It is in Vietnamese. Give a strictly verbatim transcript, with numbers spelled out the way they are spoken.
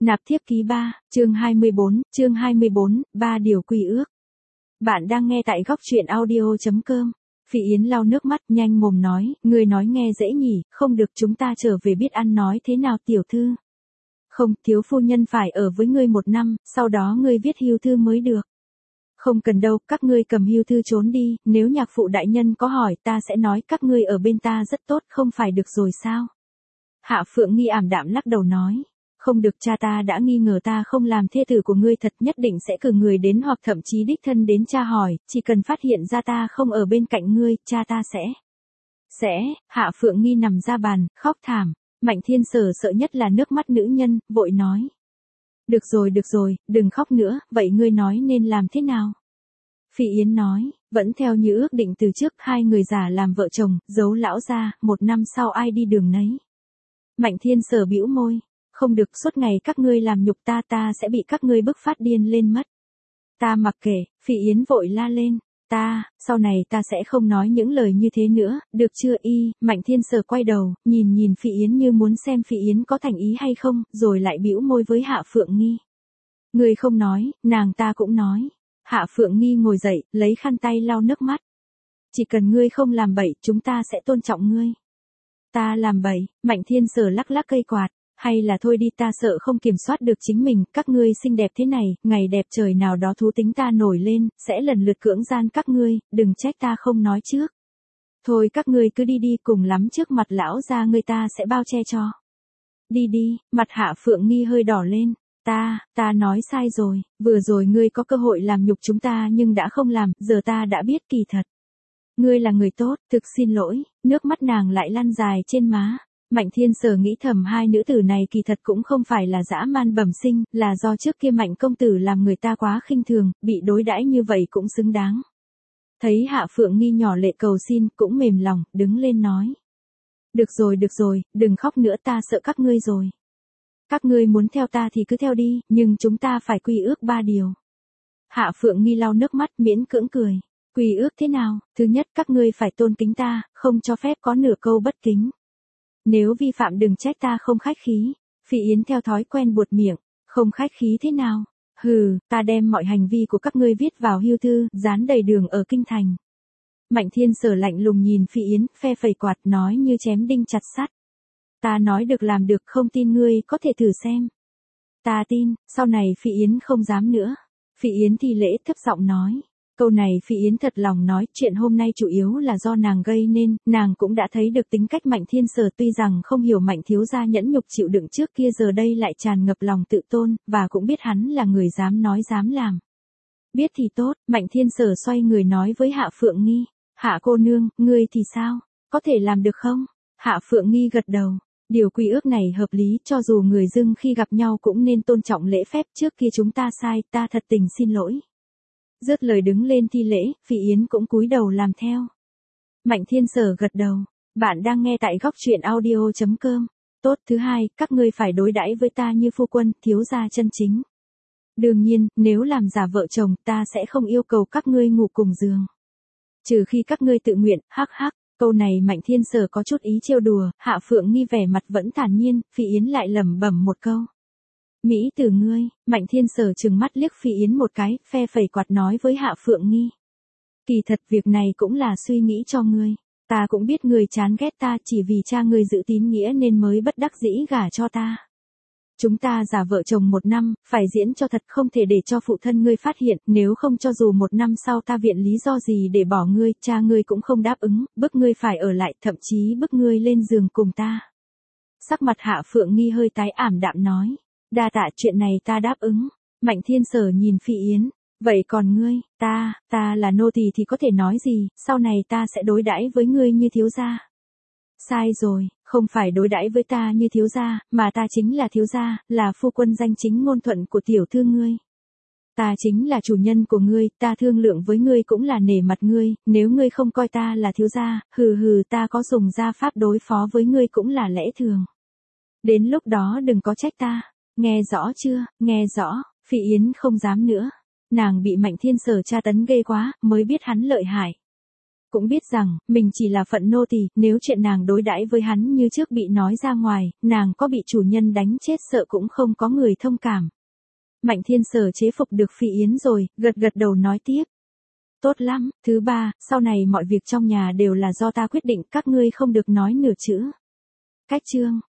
Nạp thiếp ký ba, chương hai mươi bốn, chương hai mươi bốn, ba điều quy ước. Bạn đang nghe tại góc truyện audio.com. Phỉ Yến lau nước mắt nhanh mồm nói, người nói nghe dễ nhỉ, không được chúng ta trở về biết ăn nói thế nào tiểu thư. Không, thiếu phu nhân phải ở với ngươi một năm, sau đó ngươi viết hưu thư mới được. Không cần đâu, các ngươi cầm hưu thư trốn đi, nếu nhạc phụ đại nhân có hỏi ta sẽ nói các ngươi ở bên ta rất tốt không phải được rồi sao? Hạ Phượng Nghi ảm đạm lắc đầu nói. Không được, cha ta đã nghi ngờ ta không làm thê tử của ngươi, thật nhất định sẽ cử người đến hoặc thậm chí đích thân đến tra hỏi, chỉ cần phát hiện ra ta không ở bên cạnh ngươi, cha ta sẽ. Sẽ, Hạ Phượng Nghi nằm ra bàn, khóc thảm, Mạnh Thiên Sở sợ nhất là nước mắt nữ nhân, vội nói. Được rồi được rồi, đừng khóc nữa, vậy ngươi nói nên làm thế nào? Phỉ Yến nói, vẫn theo như ước định từ trước, hai người già làm vợ chồng, giấu lão ra, một năm sau ai đi đường nấy. Mạnh Thiên Sở bĩu môi. Không được, suốt ngày các ngươi làm nhục ta, ta sẽ bị các ngươi bức phát điên lên mất. Ta mặc kệ, Phỉ Yến vội la lên, ta, sau này ta sẽ không nói những lời như thế nữa, được chưa y, Mạnh Thiên Sở quay đầu, nhìn nhìn Phỉ Yến như muốn xem Phỉ Yến có thành ý hay không, rồi lại bĩu môi với Hạ Phượng Nghi. Ngươi không nói, nàng ta cũng nói. Hạ Phượng Nghi ngồi dậy, lấy khăn tay lau nước mắt. Chỉ cần ngươi không làm bậy, chúng ta sẽ tôn trọng ngươi. Ta làm bậy, Mạnh Thiên Sở lắc lắc cây quạt. Hay là thôi đi, ta sợ không kiểm soát được chính mình, các ngươi xinh đẹp thế này, ngày đẹp trời nào đó thú tính ta nổi lên, sẽ lần lượt cưỡng gian các ngươi, đừng trách ta không nói trước. Thôi các ngươi cứ đi đi, cùng lắm trước mặt lão gia người ta sẽ bao che cho. Đi đi, mặt Hạ Phượng Nghi hơi đỏ lên, ta, ta nói sai rồi, vừa rồi ngươi có cơ hội làm nhục chúng ta nhưng đã không làm, giờ ta đã biết kỳ thật. Ngươi là người tốt, thực xin lỗi, nước mắt nàng lại lăn dài trên má. Mạnh Thiên Sở nghĩ thầm hai nữ tử này kỳ thật cũng không phải là dã man bẩm sinh, là do trước kia Mạnh công tử làm người ta quá khinh thường, bị đối đãi như vậy cũng xứng đáng. Thấy Hạ Phượng Nghi nhỏ lệ cầu xin, cũng mềm lòng, đứng lên nói. Được rồi được rồi, đừng khóc nữa, ta sợ các ngươi rồi. Các ngươi muốn theo ta thì cứ theo đi, nhưng chúng ta phải quy ước ba điều. Hạ Phượng Nghi lau nước mắt miễn cưỡng cười. Quy ước thế nào? Thứ nhất, các ngươi phải tôn kính ta, không cho phép có nửa câu bất kính. Nếu vi phạm đừng trách ta không khách khí. Phỉ Yến theo thói quen buột miệng, không khách khí thế nào? Hừ, ta đem mọi hành vi của các ngươi viết vào hưu thư, dán đầy đường ở kinh thành. Mạnh Thiên Sở lạnh lùng nhìn Phỉ Yến, phe phẩy quạt nói như chém đinh chặt sắt. Ta nói được làm được, không tin ngươi có thể thử xem. Ta tin, sau này Phỉ Yến không dám nữa. Phỉ Yến thì lễ thấp giọng nói. Câu này Phỉ Yến thật lòng nói, chuyện hôm nay chủ yếu là do nàng gây nên, nàng cũng đã thấy được tính cách Mạnh Thiên Sở, tuy rằng không hiểu Mạnh thiếu gia nhẫn nhục chịu đựng trước kia giờ đây lại tràn ngập lòng tự tôn, và cũng biết hắn là người dám nói dám làm. Biết thì tốt, Mạnh Thiên Sở xoay người nói với Hạ Phượng Nghi, Hạ cô nương, ngươi thì sao, có thể làm được không? Hạ Phượng Nghi gật đầu, điều quy ước này hợp lý, cho dù người dưng khi gặp nhau cũng nên tôn trọng lễ phép, trước kia chúng ta sai, ta thật tình xin lỗi. Dứt lời đứng lên thi lễ, Phỉ Yến cũng cúi đầu làm theo. Mạnh Thiên Sở gật đầu. Bạn đang nghe tại góc truyện audio.com. Tốt, thứ hai, các ngươi phải đối đãi với ta như phu quân, thiếu gia chân chính. Đương nhiên, nếu làm giả vợ chồng, ta sẽ không yêu cầu các ngươi ngủ cùng giường. Trừ khi các ngươi tự nguyện, hắc hắc. Câu này Mạnh Thiên Sở có chút ý trêu đùa, Hạ Phượng Nghi vẻ mặt vẫn thản nhiên, Phỉ Yến lại lẩm bẩm một câu. Mỹ từ ngươi, Mạnh Thiên Sở trừng mắt liếc Phỉ Yến một cái, phe phẩy quạt nói với Hạ Phượng Nghi. Kỳ thật việc này cũng là suy nghĩ cho ngươi, ta cũng biết ngươi chán ghét ta, chỉ vì cha ngươi giữ tín nghĩa nên mới bất đắc dĩ gả cho ta. Chúng ta giả vợ chồng một năm, phải diễn cho thật, không thể để cho phụ thân ngươi phát hiện, nếu không cho dù một năm sau ta viện lý do gì để bỏ ngươi, cha ngươi cũng không đáp ứng, bức ngươi phải ở lại, thậm chí bức ngươi lên giường cùng ta. Sắc mặt Hạ Phượng Nghi hơi tái ảm đạm nói. Đa tạ, chuyện này ta đáp ứng. Mạnh Thiên Sở nhìn Phỉ Yến, vậy còn ngươi, ta, ta là nô tỳ thì có thể nói gì, sau này ta sẽ đối đãi với ngươi như thiếu gia. Sai rồi, không phải đối đãi với ta như thiếu gia, mà ta chính là thiếu gia, là phu quân danh chính ngôn thuận của tiểu thư ngươi. Ta chính là chủ nhân của ngươi, ta thương lượng với ngươi cũng là nể mặt ngươi, nếu ngươi không coi ta là thiếu gia, hừ hừ, ta có dùng gia pháp đối phó với ngươi cũng là lẽ thường. Đến lúc đó đừng có trách ta. Nghe rõ chưa, nghe rõ, Phỉ Yến không dám nữa. Nàng bị Mạnh Thiên Sở tra tấn ghê quá, mới biết hắn lợi hại. cũng biết rằng, mình chỉ là phận nô tỳ, nếu chuyện nàng đối đãi với hắn như trước bị nói ra ngoài, nàng có bị chủ nhân đánh chết sợ cũng không có người thông cảm. Mạnh Thiên Sở chế phục được Phỉ Yến rồi, gật gật đầu nói tiếp. Tốt lắm, thứ ba, sau này mọi việc trong nhà đều là do ta quyết định, các ngươi không được nói nửa chữ. Cách chương.